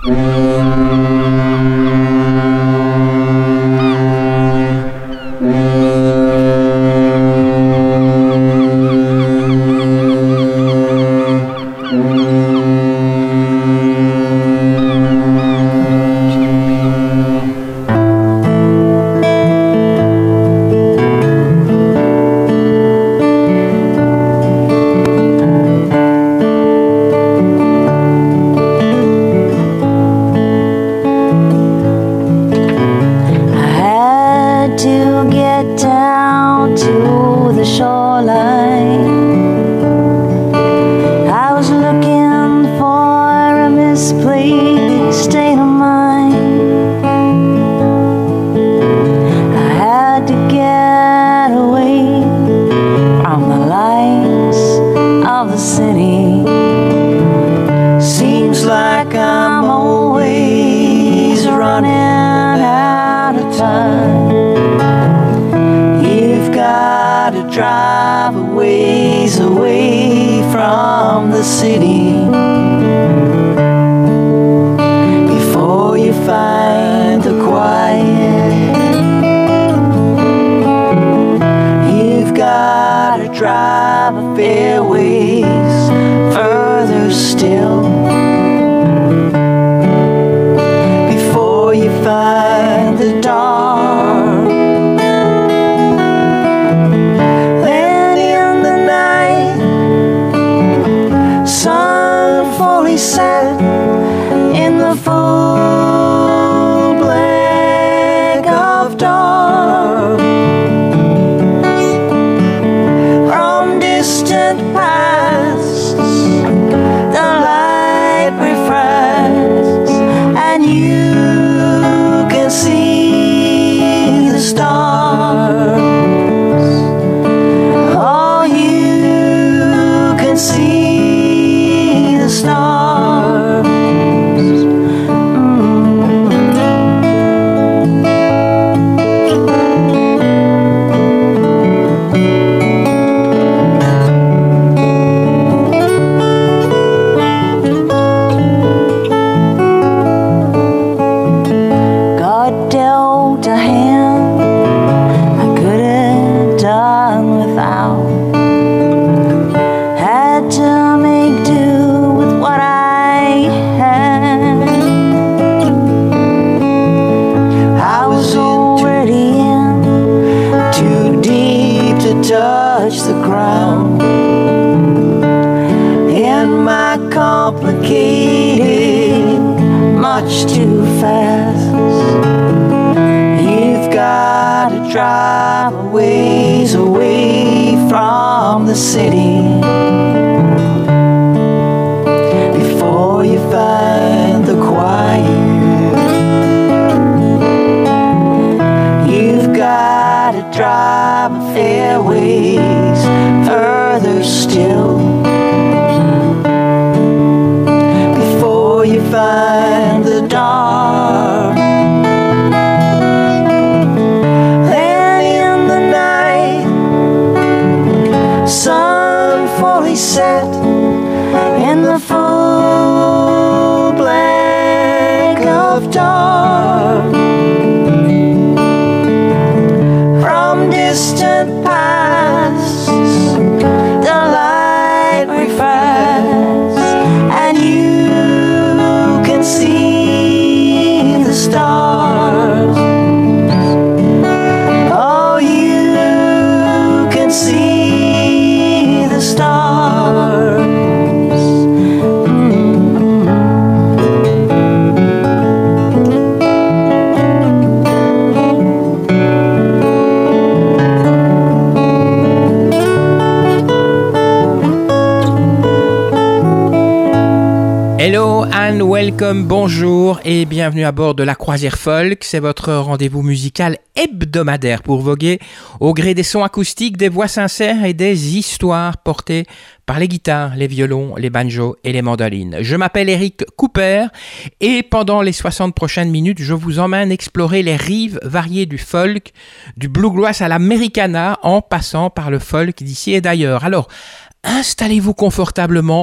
Hello and welcome, bonjour et bienvenue à bord de la Croisière Folk. C'est votre rendez-vous musical hebdomadaire pour voguer au gré des sons acoustiques, des voix sincères et des histoires portées par les guitares, les violons, les banjos et les mandolines. Je m'appelle Eric Cooper et pendant les 60 prochaines minutes, je vous emmène explorer les rives variées du folk, du bluegrass à l'americana en passant par le folk d'ici et d'ailleurs. Alors, installez-vous confortablement,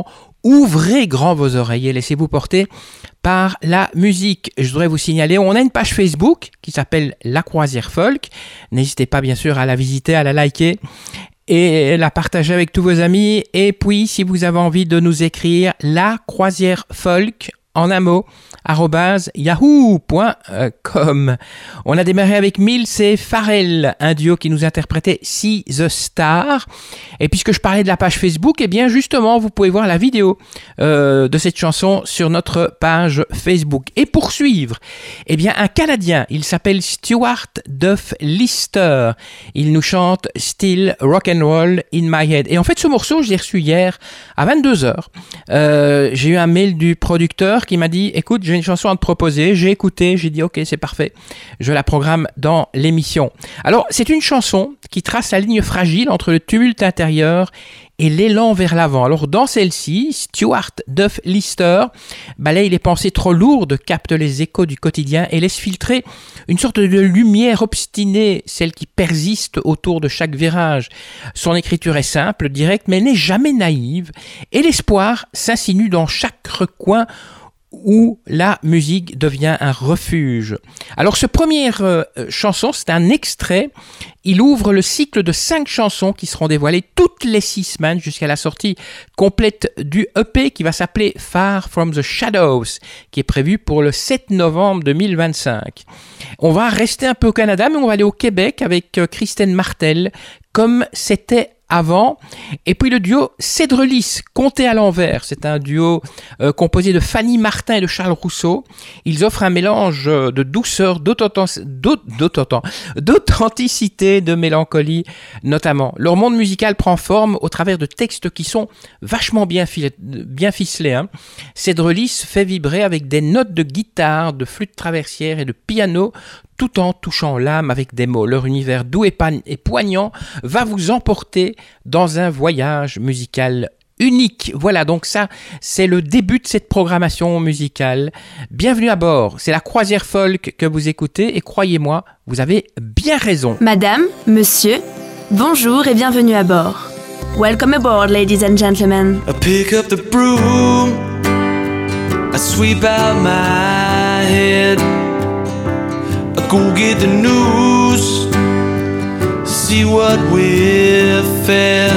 ouvrez grand vos oreilles et laissez-vous porter par la musique. Je voudrais vous signaler, on a une page Facebook qui s'appelle La Croisière Folk. N'hésitez pas bien sûr à la visiter, à la liker et la partager avec tous vos amis. Et puis, si vous avez envie de nous écrire, La Croisière Folk, en un mot, @yahoo.com. On a démarré avec Mills et Pharrell, un duo qui nous interprétait See the Star. Et puisque je parlais de la page Facebook, eh bien justement, vous pouvez voir la vidéo de cette chanson sur notre page Facebook. Et pour suivre, eh bien un Canadien, il s'appelle Stuart Duff Lister. Il nous chante Still Rock and Roll in My Head. Et en fait, ce morceau, je l'ai reçu hier à 22h. J'ai eu un mail du producteur qui m'a dit, écoute, j'ai une chanson à te proposer. J'ai écouté, j'ai dit ok, c'est parfait. Je la programme dans l'émission. Alors, c'est une chanson qui trace la ligne fragile entre le tumulte intérieur et l'élan vers l'avant. Alors, dans celle-ci, Stuart Duff Lister balaye les pensées trop lourdes, capte les échos du quotidien et laisse filtrer une sorte de lumière obstinée, celle qui persiste autour de chaque virage. Son écriture est simple, directe, mais n'est jamais naïve, et l'espoir s'insinue dans chaque recoin où la musique devient un refuge. Alors, ce première chanson, c'est un extrait. Il ouvre le cycle de 5 chansons qui seront dévoilées toutes les 6 semaines jusqu'à la sortie complète du EP qui va s'appeler Far From The Shadows, qui est prévu pour le 7 novembre 2025. On va rester un peu au Canada, mais on va aller au Québec avec Kristen Martel, Comme c'était avant. Et puis le duo Cédrelis, Compté à l'envers. C'est un duo composé de Fanny Martin et de Charles Rousseau. Ils offrent un mélange de douceur, d'authenticité, de mélancolie notamment. Leur monde musical prend forme au travers de textes qui sont vachement bien ficelés. Cédrelis fait vibrer avec des notes de guitare, de flûte traversière et de piano, tout en touchant l'âme avec des mots. Leur univers doux et poignant va vous emporter dans un voyage musical unique. Voilà, donc ça, c'est le début de cette programmation musicale. Bienvenue à bord, c'est la Croisière Folk que vous écoutez et croyez-moi, vous avez bien raison. Madame, monsieur, bonjour et bienvenue à bord. Welcome aboard, ladies and gentlemen. I pick up the broom, I sweep out my head, I go get the news, see what we've fed.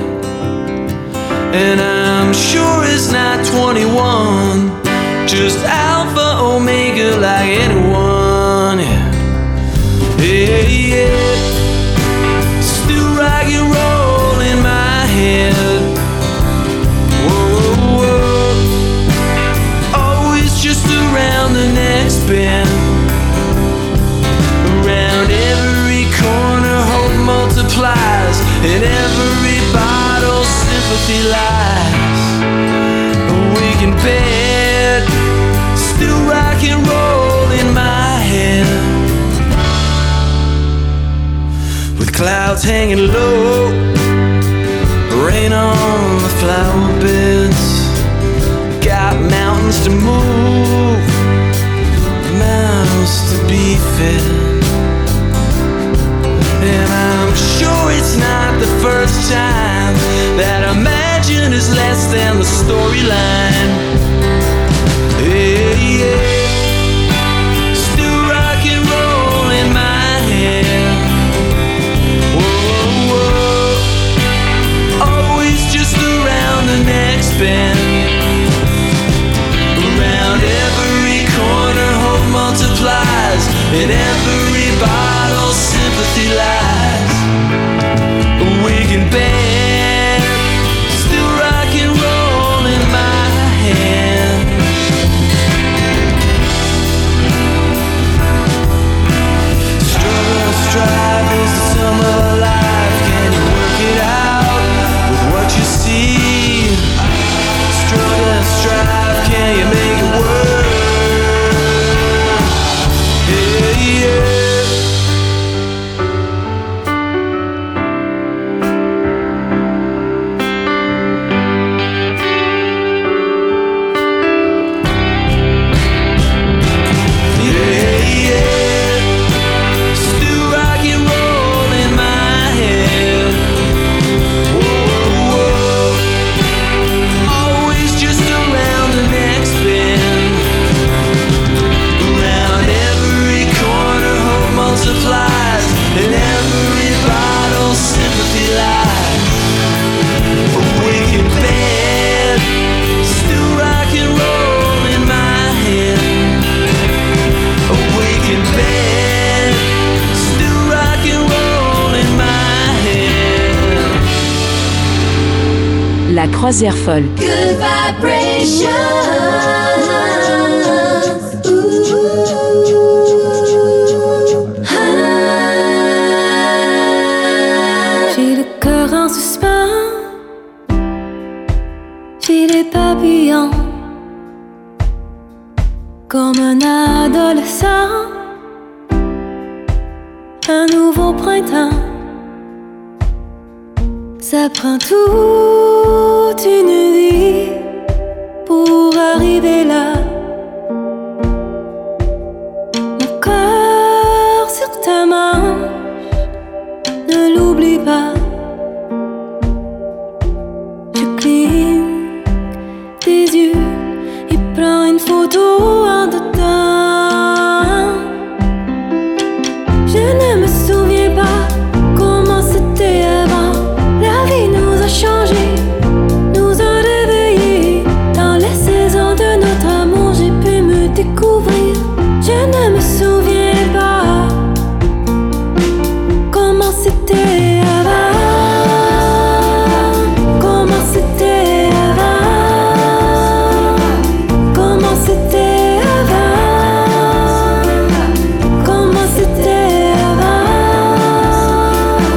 And I'm sure it's not 21, just Alpha Omega like anyone. Yeah, yeah. Still rock and roll in my head. Whoa, whoa. Always just around the next bend. Around every corner hope multiplies, and every bottle sympathy lies. Awake in bed, still rock and roll in my head. With clouds hanging low, rain on the flower beds. Got mountains to move, mouths to be fed. And I'm sure it's not the first time that imagine is less than the storyline. Yeah, yeah. Still rock and roll in my head. Whoa, whoa. Always just around the next bend. Around every corner hope multiplies, in every bottle sympathy lies. Awake in bed, still rock and roll in my hand. Struggle, strive is the sum of a life. Can you work it out with what you see? Struggle, strive, can you make it work? Yeah, yeah. Croisière folle. Good vibrations. J'ai le cœur en suspens, j'ai les papillons, comme un adolescent, un nouveau printemps. Ça prend toute une vie pour arriver là. Mon cœur sur ta manche, ne l'oublie pas. Je cligne tes yeux et prends une photo en dedans. Je ne me souviens pas comment c'était avant. La vie nous a changé, nous a réveillés. Dans les saisons de notre amour, j'ai pu me découvrir. Je ne me souviens pas comment c'était avant. Comment c'était avant. Comment c'était avant. Comment c'était avant.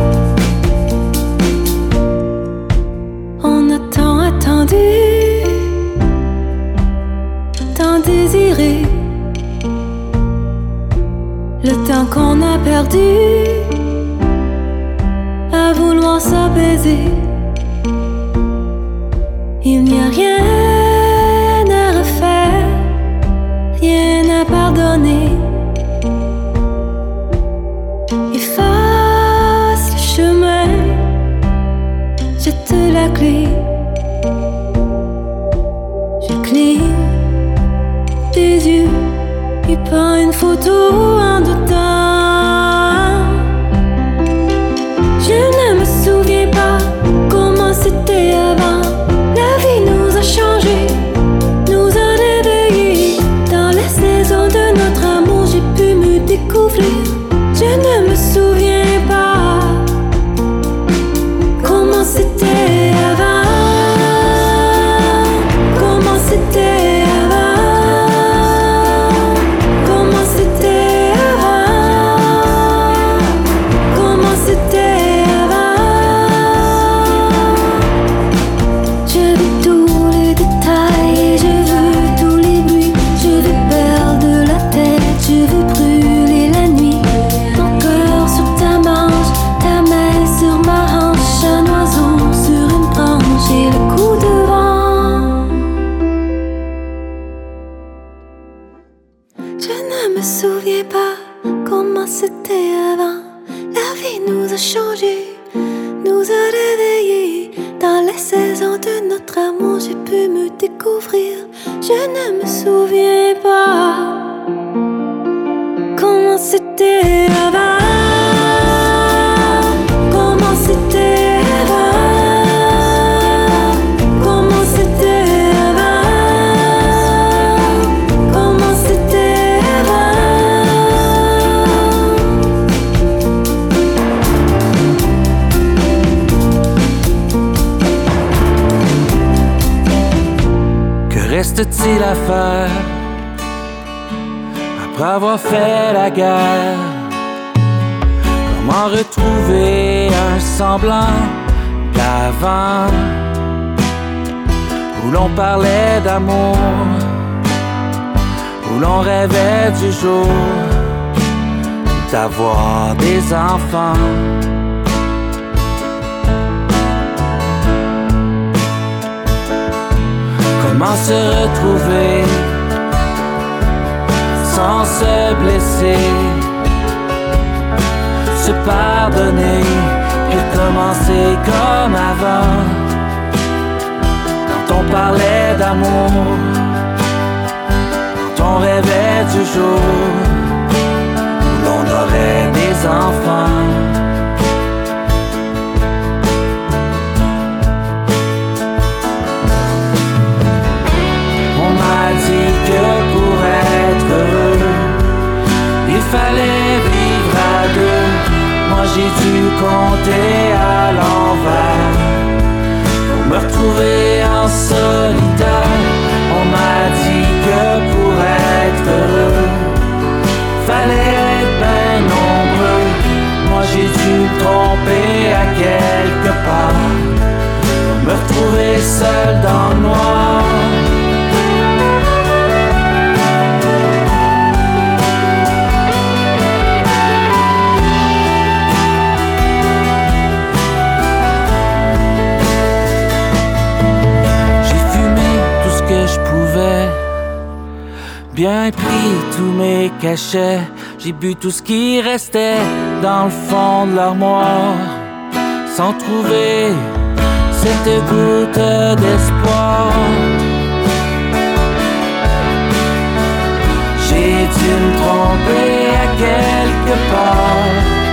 On a tant attendu, tant désiré. Le temps qu'on a perdu à vouloir s'apaiser. Il n'y a rien à refaire, rien à pardonner. Efface le chemin, jette la clé. Je cligne tes yeux et prends une photo en dedans. Je ne me souviens pas comment c'était avant. La vie nous a changé, nous a réveillés. Dans les saisons de notre amour, j'ai pu me découvrir. Je ne me souviens pas comment c'était avant. Comment c'était avant. Comment c'était avant. Comment c'était avant. Je veux tous les détails, je veux tous les bruits. Je veux perdre de la tête, je veux brûler la nuit. Ton cœur sur ta manche, ta main sur ma hanche. Un oiseau sur une branche et le coup de vent. Je ne me souviens pas comment c'était avant. La vie nous a changé, nous a réveillés. Dans les saisons de notre amour, j'ai pu me découvrir. Je ne me souviens pas comment c'était avant. Comment c'était avant. Comment c'était avant. Comment c'était avant. Que reste-t-il à faire après avoir fait la guerre? Comment retrouver un semblant d'avant où l'on parlait d'amour, où l'on rêvait du jour d'avoir des enfants? Comment se retrouver sans se blesser, se pardonner et recommencer comme avant? Quand on parlait d'amour, quand on rêvait du jour où l'on aurait des enfants. On m'a dit que pour être heureux, il fallait vivre à deux. Moi j'ai dû compter à l'envers pour me retrouver bien pris tous mes cachets, j'ai bu tout ce qui restait dans le fond de l'armoire, sans trouver cette goutte d'espoir. J'ai dû me tromper à quelque part.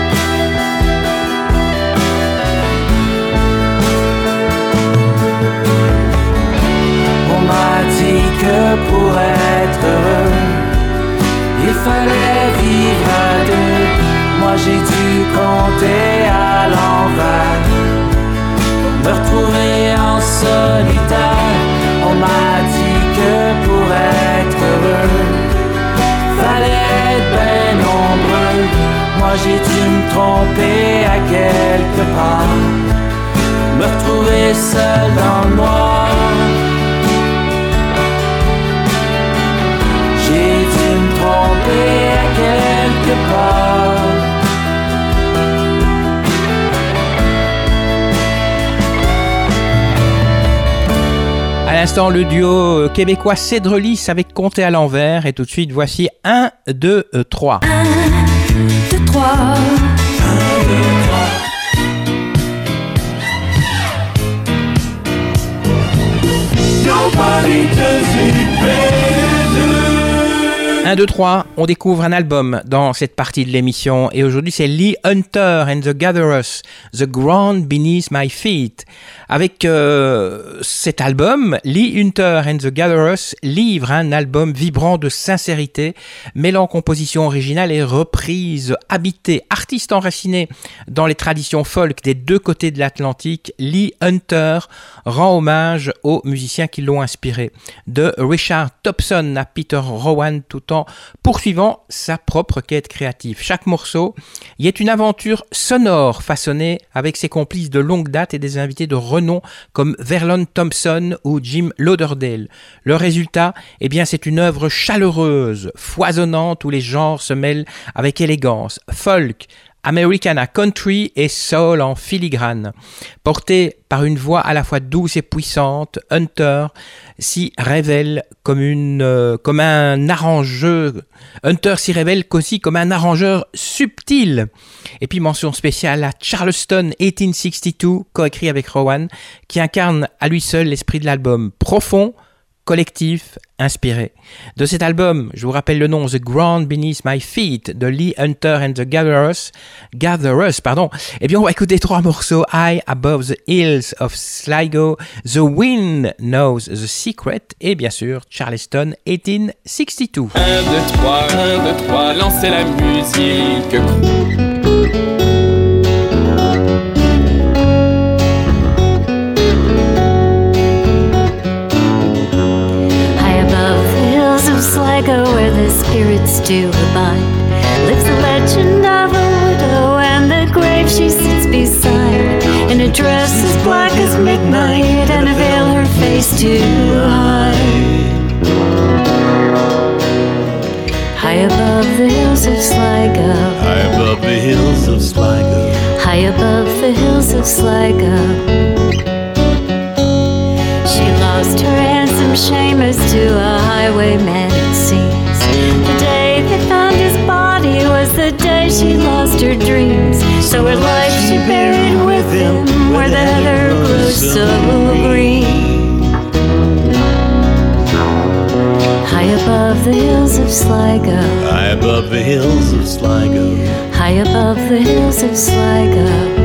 On m'a dit que pour être heureux, il fallait vivre à deux. Moi j'ai dû compter à l'envers, me retrouver en solitaire. On m'a dit que pour être heureux, fallait être bien nombreux. Moi j'ai dû me tromper à quelque part, me retrouver seul dans le noir. J'ai dû me tromper à quelque part. À l'instant, le duo québécois Cédrelis avec Compter à l'envers. Et tout de suite, voici 1, 2, 3. 1, 2, 3. 1, 2, 3. Nobody does it better. 1, 2, 3, on découvre un album dans cette partie de l'émission et aujourd'hui c'est Lee Hunter and the Gatherers, The Ground Beneath My Feet. Avec cet album, Lee Hunter and the Gatherers livre un album vibrant de sincérité, mêlant composition originale et reprise habitée. Artiste enraciné dans les traditions folk des deux côtés de l'Atlantique, Lee Hunter rend hommage aux musiciens qui l'ont inspiré. De Richard Thompson à Peter Rowan, tout en poursuivant sa propre quête créative. Chaque morceau y est une aventure sonore façonnée avec ses complices de longue date et des invités de renom comme Verlon Thompson ou Jim Lauderdale. Le résultat, eh bien, c'est une œuvre chaleureuse, foisonnante où les genres se mêlent avec élégance. Folk, Americana, country et soul en filigrane. Porté par une voix à la fois douce et puissante, Hunter s'y révèle comme un arrangeur. Hunter s'y révèle aussi comme un arrangeur subtil. Et puis mention spéciale à Charleston 1862, coécrit avec Rowan, qui incarne à lui seul l'esprit de l'album profond, collectif, inspiré. De cet album, je vous rappelle le nom, The Ground Beneath My Feet, de Lee Hunter and the Gatherers, eh bien on va écouter 3 morceaux, High Above the Hills of Sligo, The Wind Knows the Secret, et bien sûr, Charleston 1862. 1, 2, 3, 1, 2, 3, lancez la musique. Sligo, where the spirits do abide, lives the legend of a widow and the grave she sits beside, in a dress as black as midnight and a veil her face to hide. High above the hills of Sligo, high above the hills of Sligo, high above the hills of Sligo, she lost her handsome Seamus to a highwayman, it seems. The day they found his body was the day she lost her dreams. So her life she buried with him where the heather grows so green. High above the hills of Sligo, high above the hills of Sligo, high above the hills of Sligo.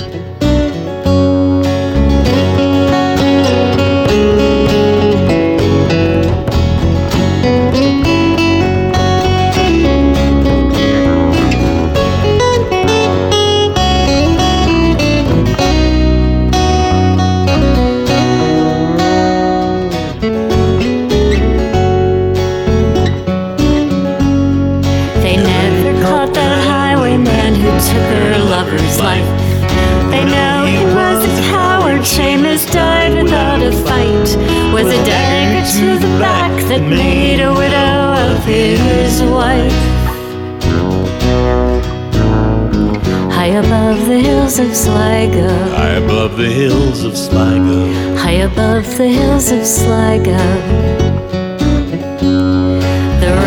That made a widow of his wife. High above the hills of Sligo, high above the hills of Sligo, high above the hills of Sligo, the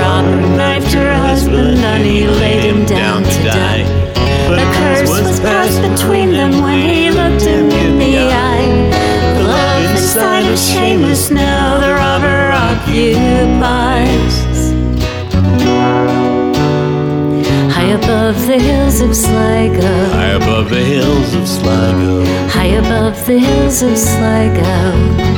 is shameless now, the robber occupies. High above the hills of Sligo, high above the hills of Sligo, high above the hills of Sligo.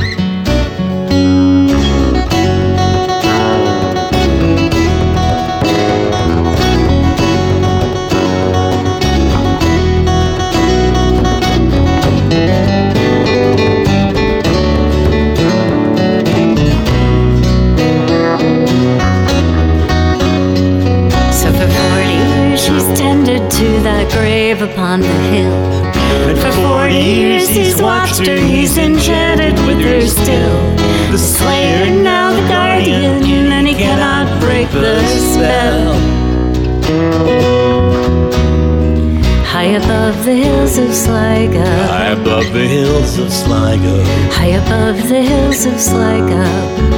To that grave upon the hill. And for 40 years he's watched her, he's enchanted with her still. The slayer, now the guardian, and he cannot break the spell. High above the hills of Sligo, high above the hills of Sligo, high above the hills of Sligo,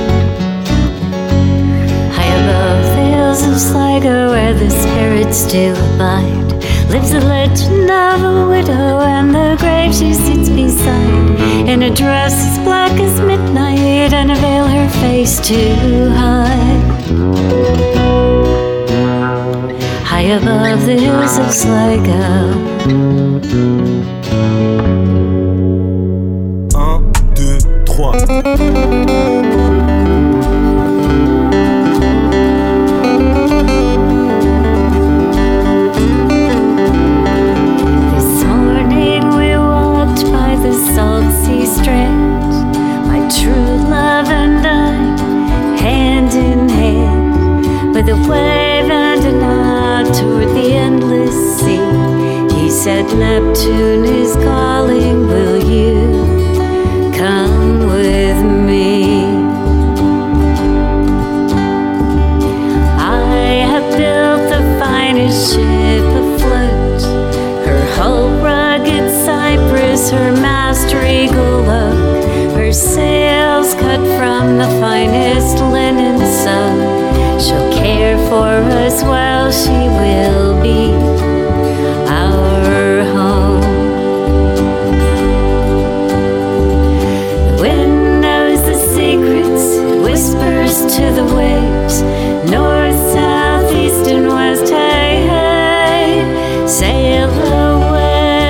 high above the hills of Sligo, where the spirits still abide, lives the legend of a widow and the grave she sits beside, in a dress as black as midnight and a veil her face to hide. High above the hills of Sligo. 1, 2, 3. With a wave and a nod toward the endless sea, he said, Neptune is calling, will you come with me? I have built the finest ship afloat, her hull rugged cypress, her mast regal oak, her sails cut from the finest linen sewn. She'll care for us while she will be our home. The wind knows the secrets, it whispers to the waves, north, south, east, and west, hey, hey, sail away.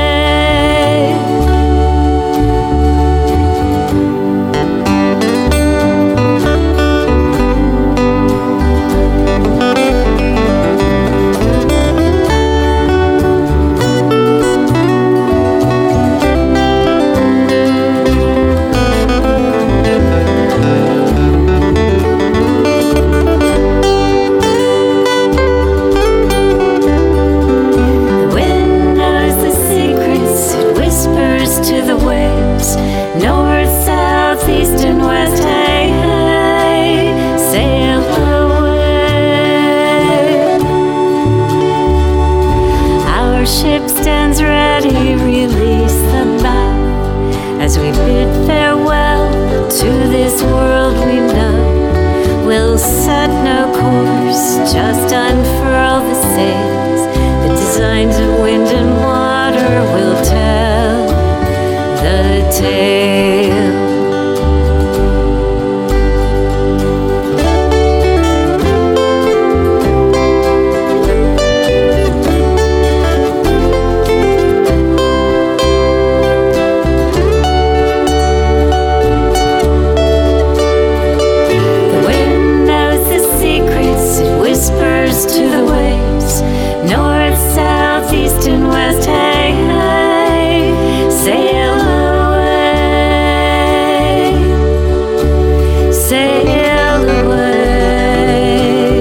As we bid farewell to this world we know, we'll set no course, just unfurl the sails. The designs of wind and water will tell the tale. To the waves, north, south, east, and west, hey, hey, sail away, sail away.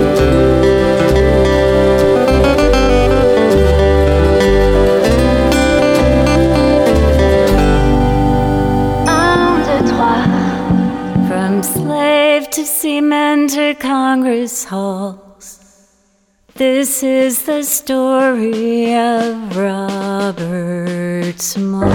Un, deux, trois. From slave to seaman to Congress Hall, this is the story of Robert Smalls.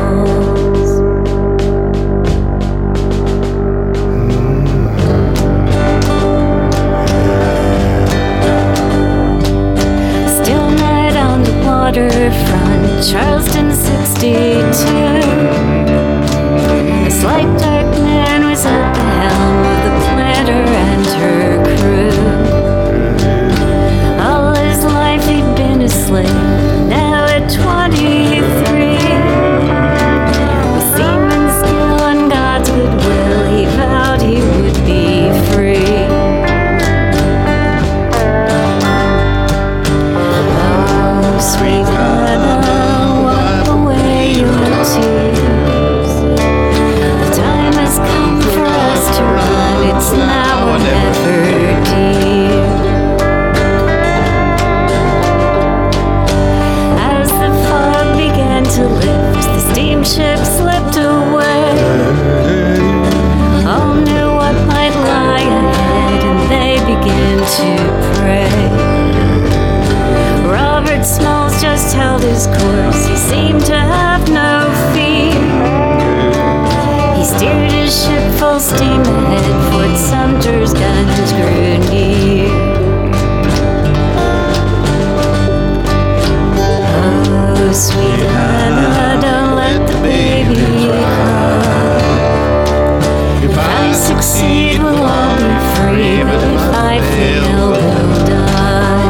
Still night on the waterfront, Charleston 62. A slight darkness steam ahead. Fort Sumter's guns grew near. Oh, sweet Hannah, don't let the baby cry. If I succeed, we'll all be free, but if I fail, we'll die.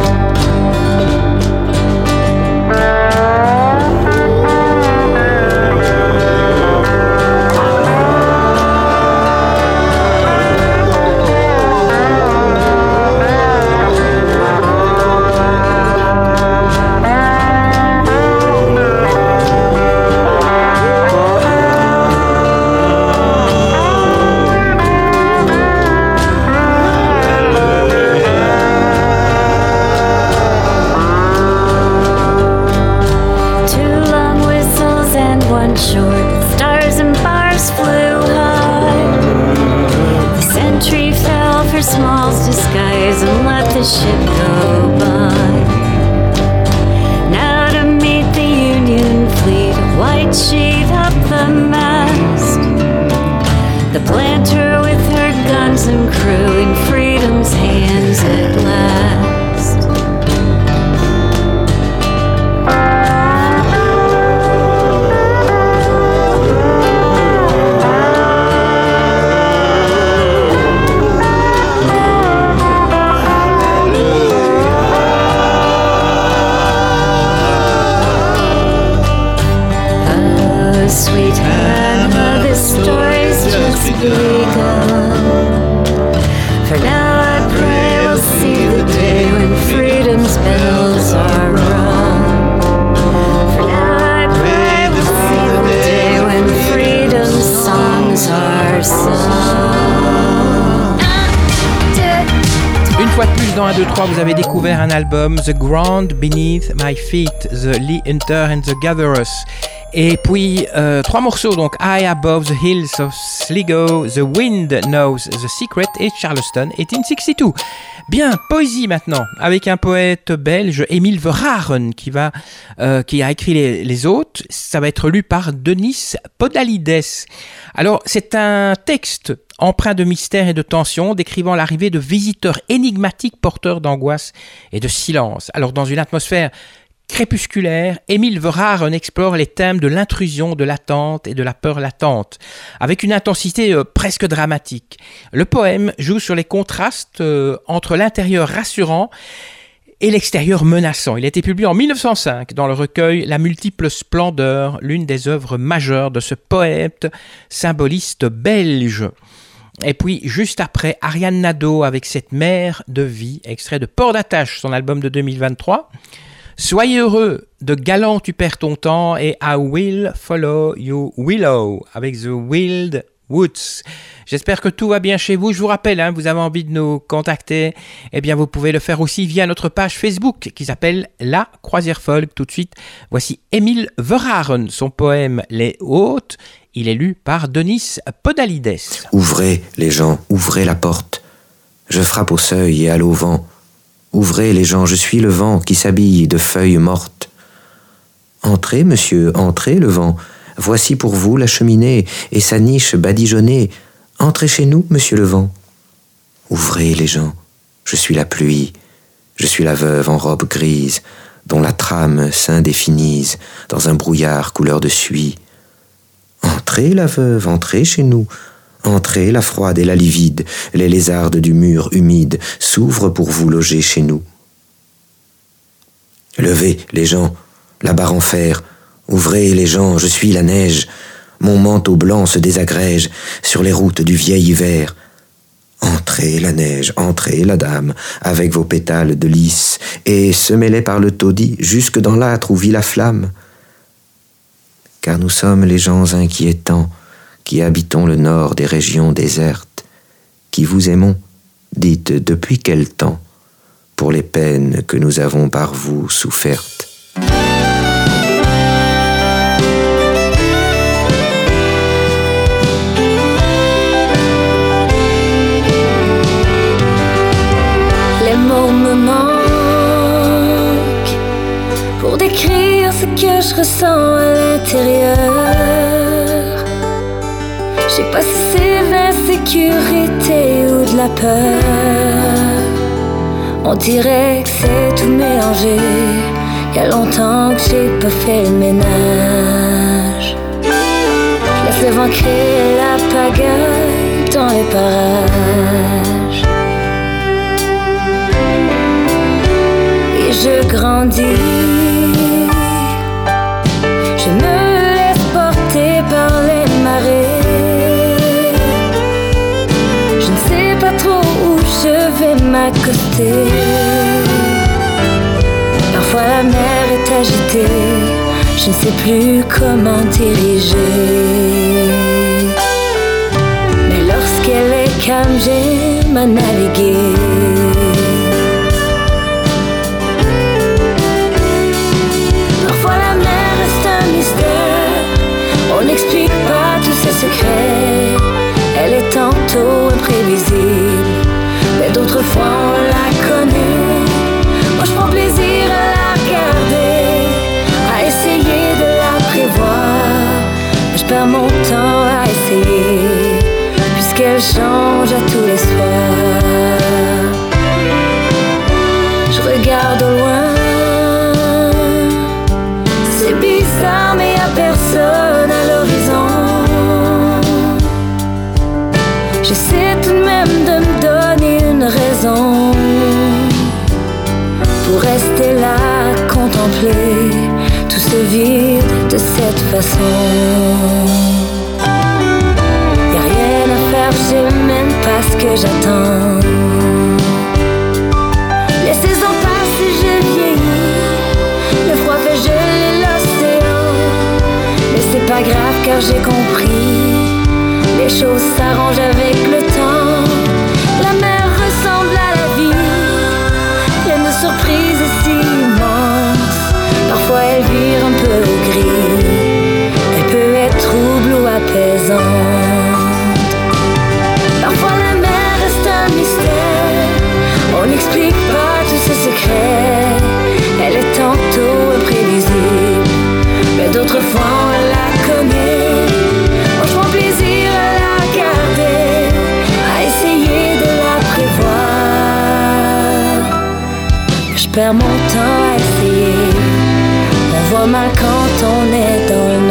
Short stars and bars flew high. The sentry fell for Small's disguise and let the ship go by. Now to meet the Union fleet, a white sheet up the mast. The planter with her guns and crew in freedom's hands at last. Sweet Hannah, this story's just begun. For now I pray we'll see the day when freedom's bells are rung. For now I pray we'll see the day when freedom's songs are sung. Une fois de plus, dans 1, 2, 3, vous avez découvert un album, The Ground Beneath My Feet, The Lee Hunter and the Gatherers. Et puis, 3 morceaux, donc High Above the Hills of Sligo, The Wind Knows the Secret et Charleston 1862. Bien, poésie maintenant, avec un poète belge, Emile Verhaeren, qui a écrit les autres. Ça va être lu par Denis Podalides. Alors, c'est un texte empreint de mystère et de tension, décrivant l'arrivée de visiteurs énigmatiques porteurs d'angoisse et de silence. Alors, dans une atmosphère crépusculaire, Emile Verhaeren explore les thèmes de l'intrusion, de l'attente et de la peur latente, avec une intensité presque dramatique. Le poème joue sur les contrastes entre l'intérieur rassurant et l'extérieur menaçant. Il a été publié en 1905 dans le recueil La multiple splendeur, l'une des œuvres majeures de ce poète symboliste belge. Et puis, juste après, Ariane Nadeau avec cette mer de vie, extrait de Port d'Attache, son album de 2023. Soyez heureux, de galant tu perds ton temps et I will follow you willow avec The Wild Woods. J'espère que tout va bien chez vous. Je vous rappelle, vous avez envie de nous contacter, eh bien vous pouvez le faire aussi via notre page Facebook qui s'appelle La Croisière Folk. Tout de suite, voici Emile Verhaeren, son poème Les Hôtes. Il est lu par Denis Podalides. Ouvrez les gens, ouvrez la porte. Je frappe au seuil et à l'auvent. Ouvrez les gens, je suis le vent qui s'habille de feuilles mortes. Entrez, monsieur, entrez le vent. Voici pour vous la cheminée et sa niche badigeonnée. Entrez chez nous, monsieur le vent. Ouvrez les gens, je suis la pluie. Je suis la veuve en robe grise, dont la trame s'indéfinise dans un brouillard couleur de suie. Entrez, la veuve, entrez chez nous. Entrez, la froide et la livide, les lézardes du mur humide s'ouvrent pour vous loger chez nous. Levez, les gens, la barre en fer, ouvrez, les gens, je suis la neige, mon manteau blanc se désagrège sur les routes du vieil hiver. Entrez, la neige, entrez, la dame, avec vos pétales de lys, et semez-les par le taudis jusque dans l'âtre où vit la flamme. Car nous sommes les gens inquiétants, qui habitons le nord des régions désertes, qui vous aimons, dites depuis quel temps, pour les peines que nous avons par vous souffertes. Les mots me manquent pour décrire ce que je ressens à l'intérieur. Je sais pas si c'est l'insécurité ou de la peur. On dirait que c'est tout mélangé. Y'a longtemps que j'ai pas fait le ménage. Je laisse le vent créer la pagaille dans les parages. Et je grandis. Je me laisse porter par les marées. Je ne sais pas trop où je vais m'accoster. Parfois la mer est agitée, je ne sais plus comment diriger. Mais lorsqu'elle est calme, j'aime à naviguer. Parfois la mer reste un mystère, on n'explique pas tous ses secrets. Elle est tantôt imprévisible, mais d'autres fois on la connaît. Moi je prends plaisir à la regarder, à essayer de la prévoir. Je perds mon temps à essayer, puisqu'elle change à tous les soirs. Je regarde au loin, c'est bizarre mais y'a personne à l'horizon. J'essaie tout de même de me donner une raison pour rester là, contempler tout ce vide de cette façon. Y'a rien à faire, je sais même pas ce que j'attends. Les saisons passent et je vieillis, le froid fait geler l'océan. Mais c'est pas grave car j'ai compris, les choses s'arrangent avec le temps. La mer ressemble à la vie, pleine de surprises et si immense. Parfois elle vire un peu au gris, elle peut être trouble ou apaisante. Parfois la mer reste un mystère, on n'explique pas tous ses secrets. Elle est tantôt imprévisible, mais d'autres fois on la connaît. Moi je prends plaisir à la regarder, à essayer de la prévoir. Je perds mon temps à essayer, on voit mal quand on est dans le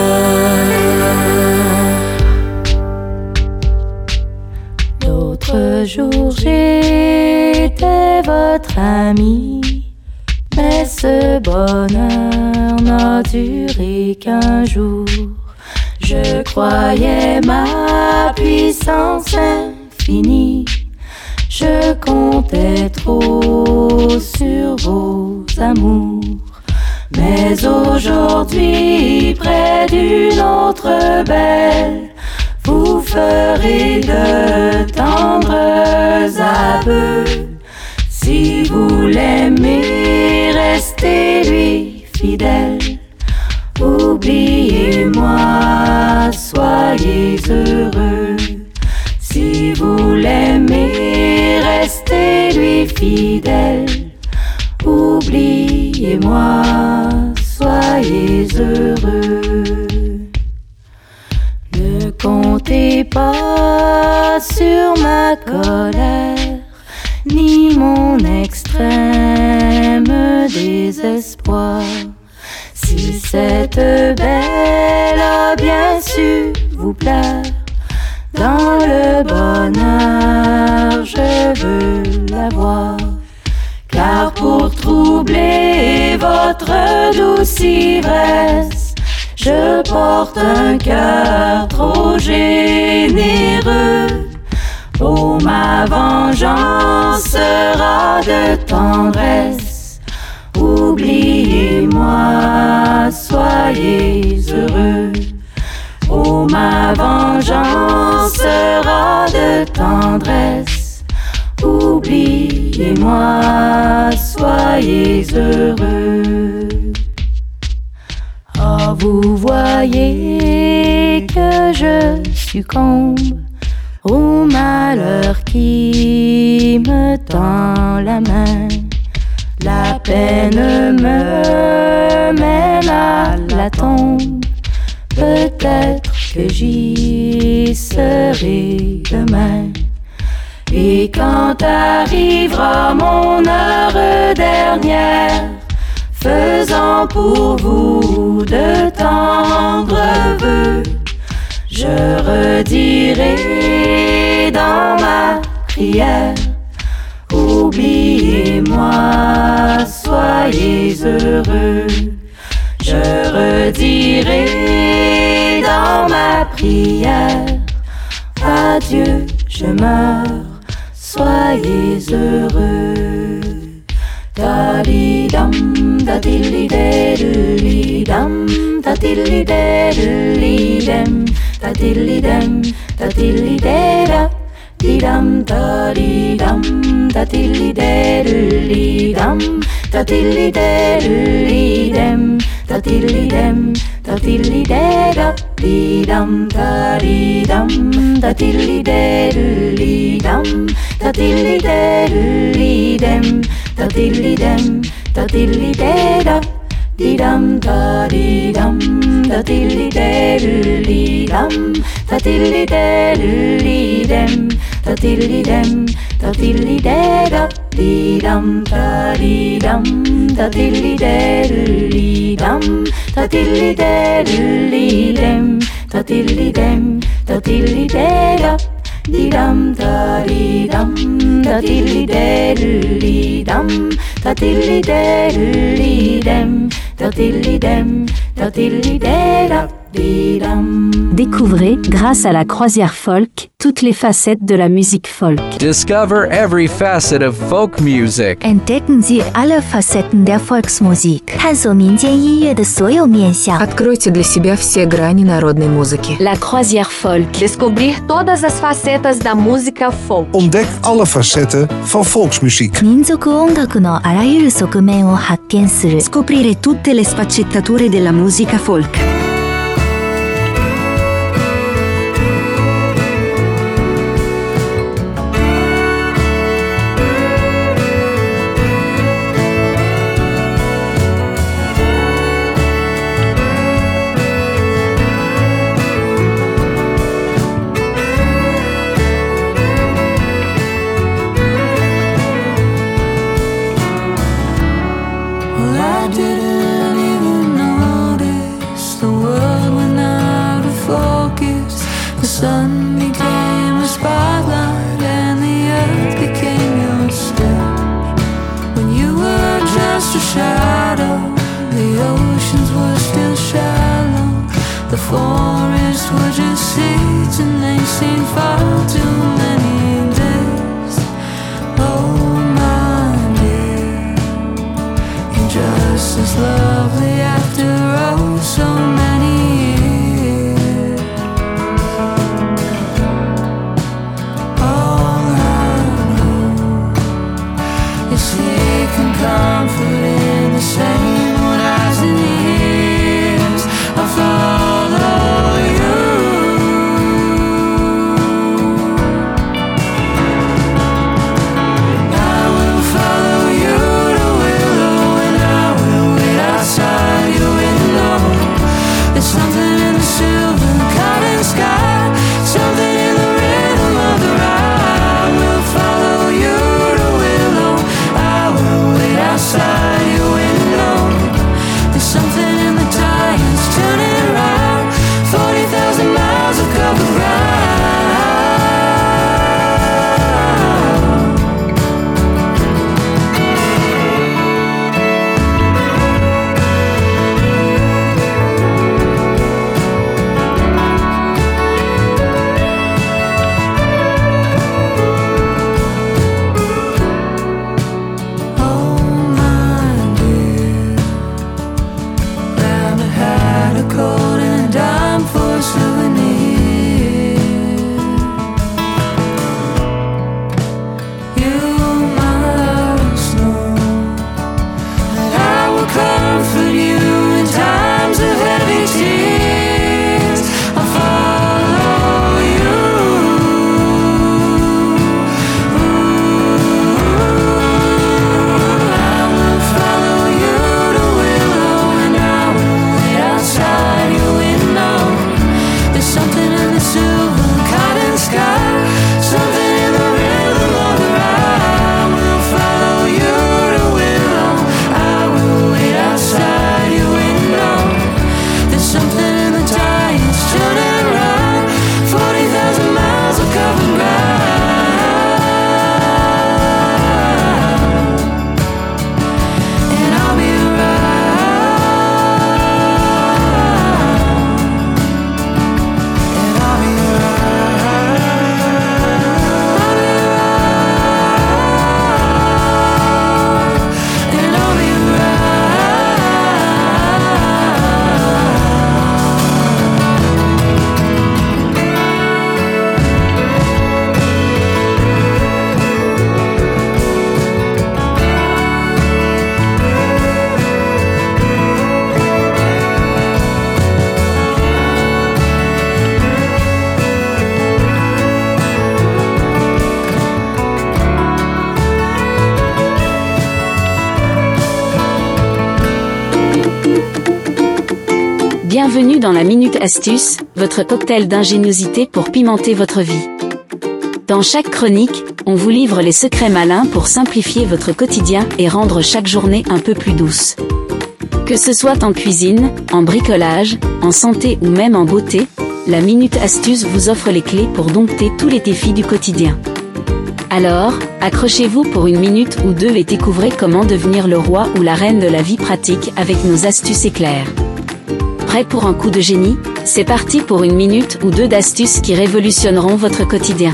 noir. L'autre jour j'étais votre ami, mais ce bonheur n'a duré qu'un jour. Je croyais ma puissance infinie, je comptais trop sur vos amours. Mais aujourd'hui, près d'une autre belle, vous ferez de tendres aveux. Si vous l'aimez, restez-lui fidèle. Oubliez-moi, soyez heureux. Si vous l'aimez, restez-lui fidèle. Oubliez-moi, soyez heureux. Ne comptez pas sur ma colère, ni mon extrême désespoir. Si cette belle a bien su vous plaire, dans le bonheur je veux la voir. Car pour troubler votre douce ivresse, je porte un cœur trop généreux. Oh, ma vengeance sera de tendresse. Oubliez-moi, soyez heureux. Oh, ma vengeance sera de tendresse. Oubliez-moi, soyez heureux. Oh, vous voyez que je succombe au malheur qui me tend la main. La peine me mène à la tombe. Peut-être que j'y serai demain. Et quand arrivera mon heure dernière, faisant pour vous de tendres vœux, je redirai dans ma prière: oubliez-moi, soyez heureux. Je redirai dans ma prière: adieu, je meurs, soyez heureux. Da-di-dam, da-di-li-de-li-dam, da-di-li-de-li-dem, da-di-li-dem, da-di-li-de-da. Di-dam, da-di-dam, da-di-li-de-li-dam, da-di-li-de-li-dem, da-di-li-dem, da-di-li-de-da. Di-dam, da-di-dam, da-di-li-de-li-dam, da-di-li-de-li-dem, da-di-li-dem, da-di-li-de-da. Di-dam, da-di-dam, da-di-li-de-li-dam, da-di-li-de-li-dem, da-di-li-dem, da-di-li-de-da. Di-dam, da-di-dam, da-di-li-de-li-dam, da-di-li-de-li-dem, da-di-li-dem, da-di-li-de-da. Di-dam, da-di-dam, da-di-li-de-li-dam, da-di-li-de-li-dem, da-di-li-dem, da-di-li-de-da. Découvrez, grâce à la croisière folk, toutes les facettes de la musique folk. Discover every facet of folk music. Entdecken Sie alle Facetten der Volksmusik. 探索民间音乐的所有面向。 Откройте для себя все грани народной музыки. La croisière folk. Descobrir todas as facetas da música folk. Ontdek alle facetten van volksmuziek. 民族音楽のあらゆる側面を発見する。 Scoprire tutte le sfaccettature della musica folk. I didn't even notice the Bienvenue dans la Minute Astuce, votre cocktail d'ingéniosité pour pimenter votre vie. Dans chaque chronique, on vous livre les secrets malins pour simplifier votre quotidien et rendre chaque journée un peu plus douce. Que ce soit en cuisine, en bricolage, en santé ou même en beauté, la Minute Astuce vous offre les clés pour dompter tous les défis du quotidien. Alors, accrochez-vous pour une minute ou deux et découvrez comment devenir le roi ou la reine de la vie pratique avec nos astuces éclairs. Prêt pour un coup de génie ? C'est parti pour une minute ou deux d'astuces qui révolutionneront votre quotidien.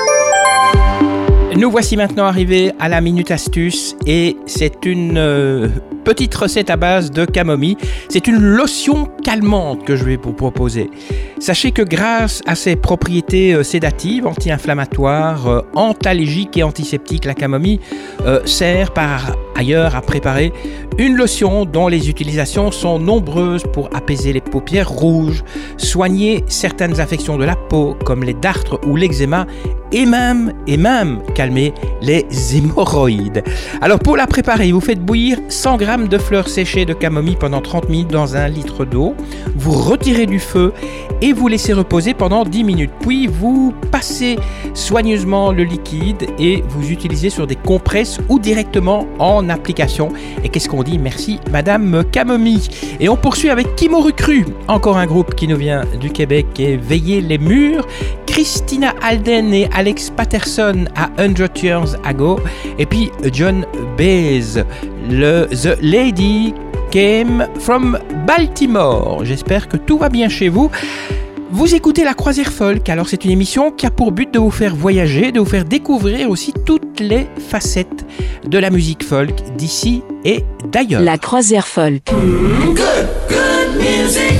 Nous voici maintenant arrivés à la Minute Astuce et c'est une petite recette à base de camomille. C'est une lotion calmante que je vais vous proposer. Sachez que grâce à ses propriétés sédatives, anti-inflammatoires, antalgiques et antiseptiques, la camomille sert par ailleurs à préparer une lotion dont les utilisations sont nombreuses pour apaiser les paupières rouges, soigner certaines affections de la peau comme les dartres ou l'eczéma et même calmer les hémorroïdes. Alors pour la préparer, vous faites bouillir 100 g de fleurs séchées de camomille pendant 30 minutes dans 1 litre d'eau. Vous retirez du feu et vous laissez reposer pendant 10 minutes. Puis vous passez soigneusement le liquide et vous utilisez sur des compresses ou directement en application. Et qu'est-ce qu'on dit ? Merci Madame Camomille. Et on poursuit avec Kimoru-Cru, encore un groupe qui nous vient du Québec et Veiller les murs. Christina Alden et Alex Patterson à 100 Years Ago. Et puis John Baez, The Lady Came from Baltimore. J'espère que tout va bien chez vous. Vous écoutez La Croisière Folk. Alors c'est une émission qui a pour but de vous faire voyager, de vous faire découvrir aussi toutes les facettes de la musique folk d'ici et d'ailleurs. La Croisière Folk. Good music.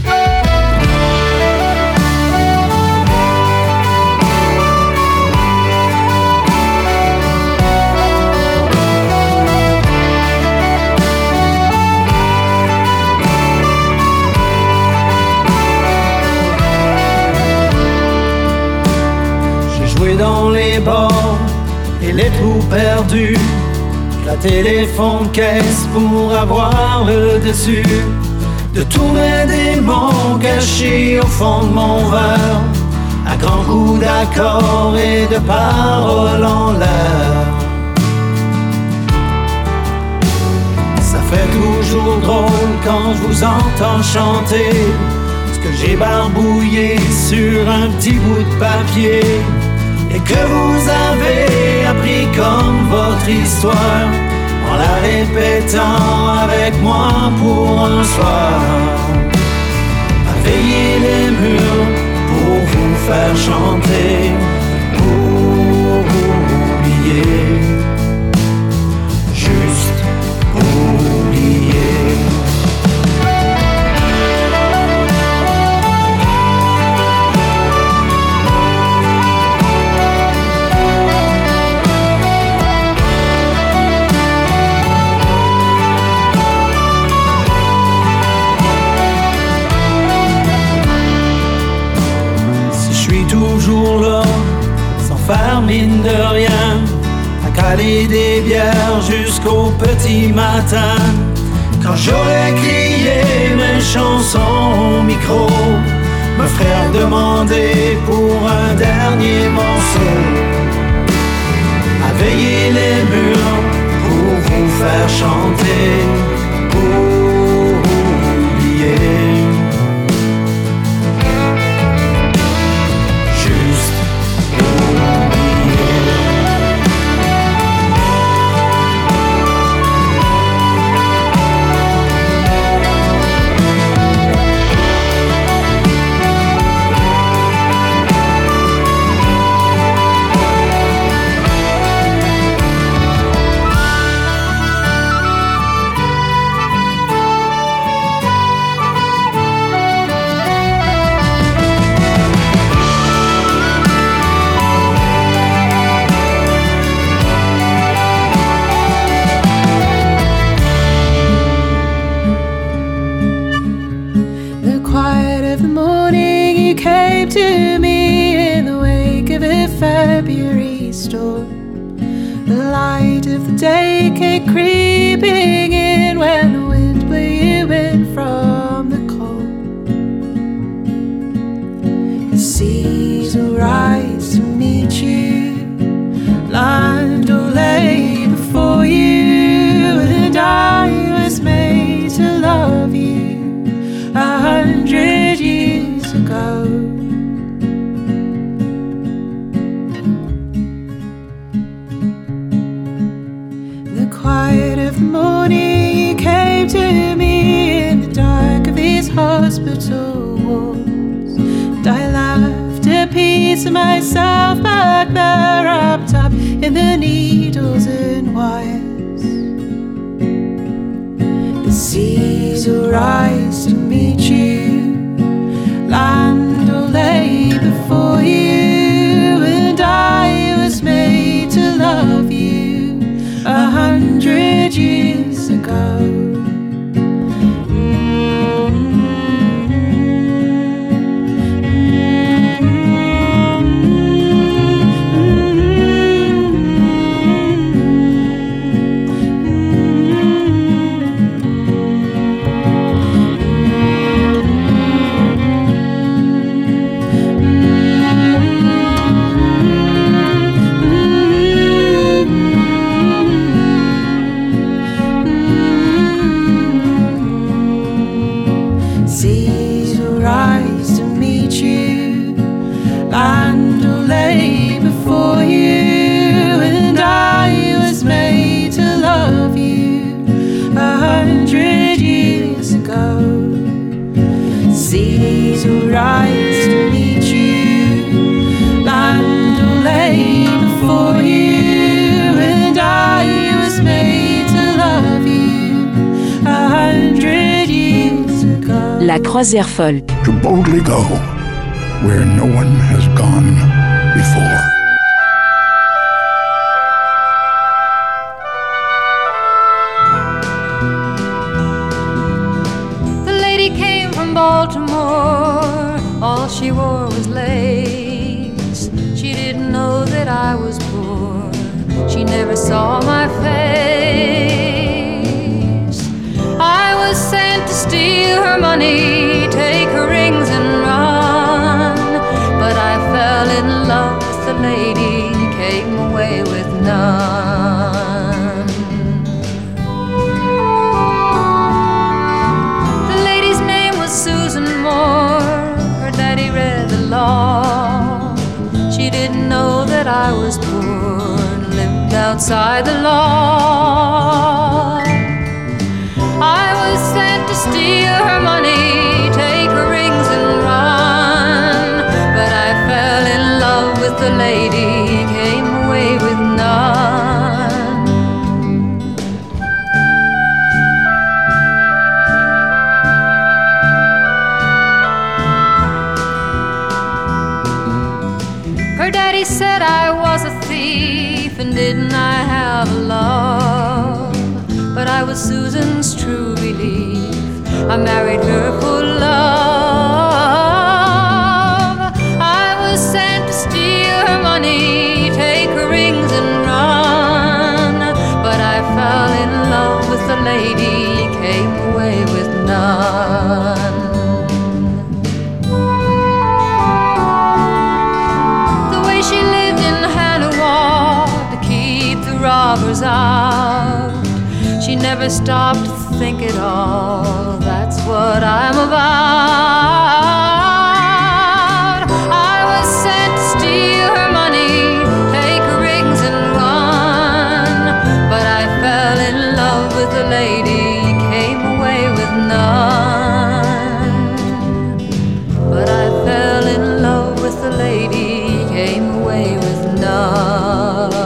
Dans les bords et les trous perdus, la téléphone caisse pour avoir le dessus de tous mes démons cachés au fond de mon verre, à grands coups d'accords et de paroles en l'air. Ça fait toujours drôle quand je vous entends chanter ce que j'ai barbouillé sur un petit bout de papier et que vous avez appris comme votre histoire en la répétant avec moi pour un soir. À veiller les murs pour vous faire chanter, pour oublier, juste oublier. Toujours là, sans faire mine de rien, à caler des bières jusqu'au petit matin. Quand j'aurais crié mes chansons au micro, me ferais demander pour un dernier morceau. À veiller les murs pour vous faire chanter, pour oublier. To me in the wake of a February storm, the light of the day came creeping in when the wind blew you in from the cold. to me in the dark of these hospital walls. And I laughed a piece of myself back there up top in the needles and wires. The seas will rise to meet you, land will lay before you, and I was made to love you 100 years ago. Seas will rise to meet you, land will lay before you, and I was made to love you 100 years ago. La Croisière Folk. To boldly go where no one has gone before. Baltimore, all she wore was lace. She didn't know that I was poor. She never saw my face. I was sent to steal her money, take her rings and run. But I fell in love with the lady, came away with none. She didn't know that I was poor and lived outside the law. I was sent to steal her money, take her rings and run. But I fell in love with the lady, came away with none. Her daddy said I was a thief, and didn't I have a love? But I was Susan's true belief, I married her for love. I was sent to steal her money, take her rings and run. But I fell in love with the lady, came away with none. Robbers out. She never stopped to think at all. That's what I'm about. I was sent to steal her money, take her rings and run. But I fell in love with the lady, came away with none. But I fell in love with the lady, came away with none.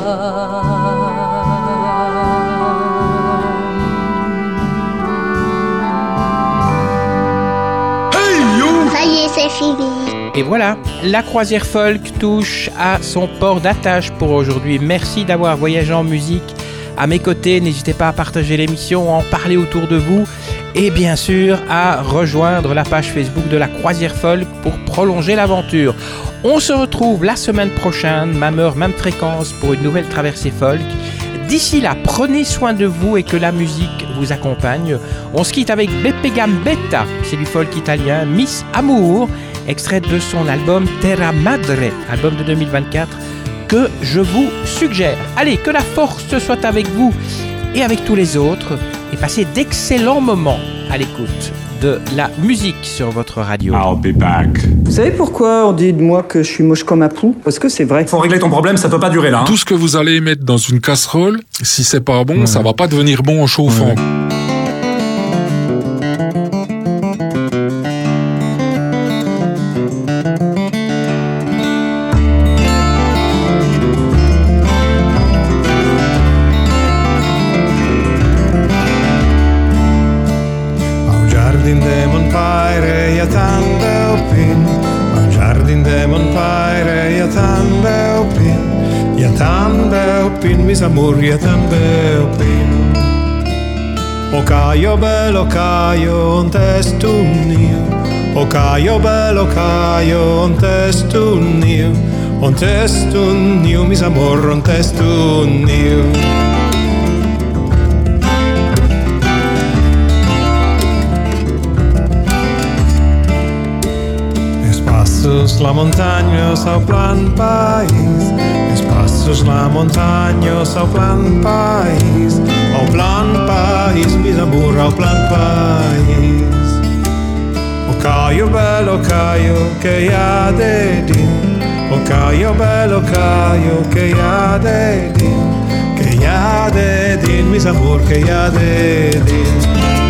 Et voilà, la Croisière Folk touche à son port d'attache pour aujourd'hui. Merci d'avoir voyagé en musique à mes côtés. N'hésitez pas à partager l'émission, à en parler autour de vous et bien sûr à rejoindre la page Facebook de la Croisière Folk pour prolonger l'aventure. On se retrouve la semaine prochaine, même heure, même fréquence pour une nouvelle traversée folk. D'ici là, prenez soin de vous et que la musique vous accompagne. On se quitte avec Beppe Gambetta, c'est du folk italien, Miss Amour, extrait de son album Terra Madre, album de 2024, que je vous suggère. Allez, que la force soit avec vous et avec tous les autres, et passez d'excellents moments à l'écoute de la musique sur votre radio. I'll be back. Vous savez pourquoi on dit de moi que je suis moche comme un pou? Parce que c'est vrai. Faut régler ton problème, ça peut pas durer là. Tout ce que vous allez mettre dans une casserole, si c'est pas bon, ça va pas devenir bon en chauffant. tan bel pin, mis amor, ja tan bel pin. O Caio bello Caio, un testunio. O Caio bello Caio, un testunio. Un testunio, mis amor, un testunio. La montaña au plan país, espaços la montaña au plan país, mis amor, au plan país. O Caio bello Caio, che ha de din, o Caio bello Caio, che ha de din, mis amor, che ha de din.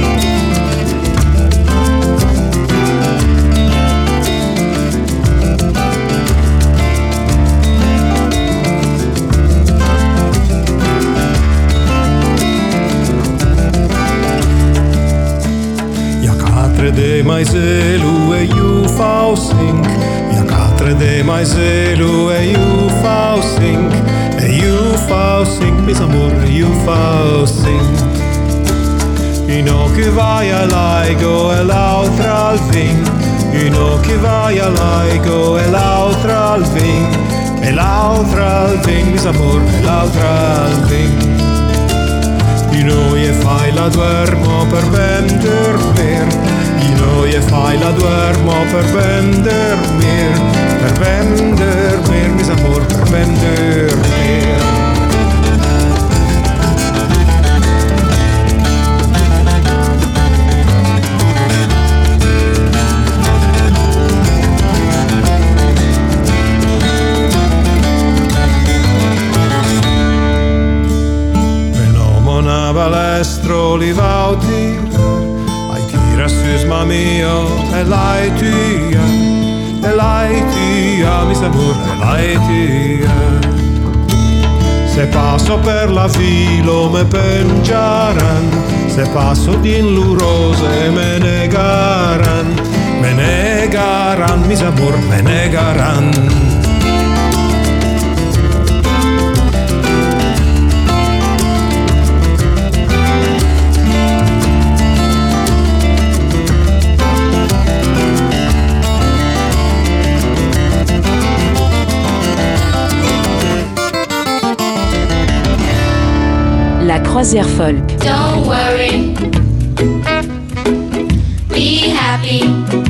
De maizelu e you fau sing, ja catre de maizelu e you fau sing, mis amor, e you fau sing. Uno che vai a laigo e l'altra al vin, uno che vai a laigo e l'altra al vin, e l'altra al vin, mis amor, e l'altra al vin. Uno e fai la duermo per ben dormir, noi e fai la duermo per ben dormir, mis amor, per ben dormir. Fenomena balestro li va a Susma mio, e l'hai tua, mis amor, e l'hai tua. Se passo per la filo me pengiaran, se passo din l'urose me negaran, mis amor, me negaran. La croisière folk. Don't worry, be happy.